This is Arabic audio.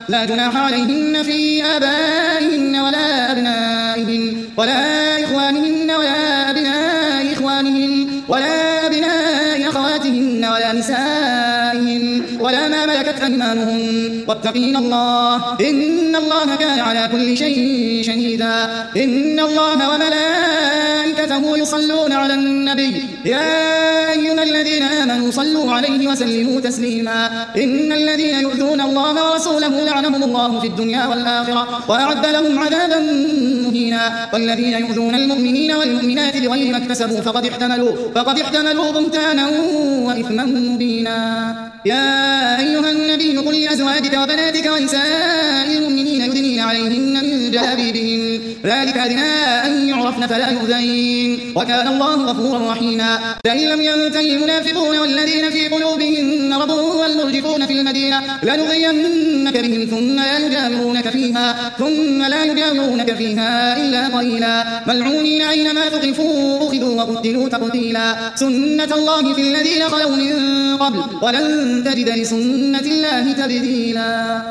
لا جناح عليهن في آبائهن ولا أبنائهن ولا إخوانهن ولا أبناء إخوانهن ولا أبناء أخواتهن ولا نسائهن ولا ما ملكت أيمانهن واتقين الله إن الله كان على كل شيء شهيدا. إن الله وملائكته يصلون على النبي يا أيها الذين آمنوا صلوا عليه وسلموا تسليما. إن الذين يؤذون الله ورسوله لعنهم الله في الدنيا والآخرة وأعد لهم عذابا مهينا. والذين يؤذون المؤمنين والمؤمنات بغير ما اكتسبوا فقد احتملوا بهتانا وإثما مبينا. يا أيها النبي قل لأزواجك وبناتك ونساء المؤمنين يدنين عليهن من جلابيبهن ذلك أدنى أن يعرفن فلا يؤذين وكان الله غفورا رحيما. لئن لم ينتهي المنافقون والذين في قلوبهم مرض والمرجفون في المدينة لنغرينك بهم ثم لا يجاورونك فيها إلا قليلا ملعونين أينما ثقفوا أخذوا وقتلوا تقتيلا. سنة الله في الذين خلوا من قبل ولن تجد لسنة الله تبديلا.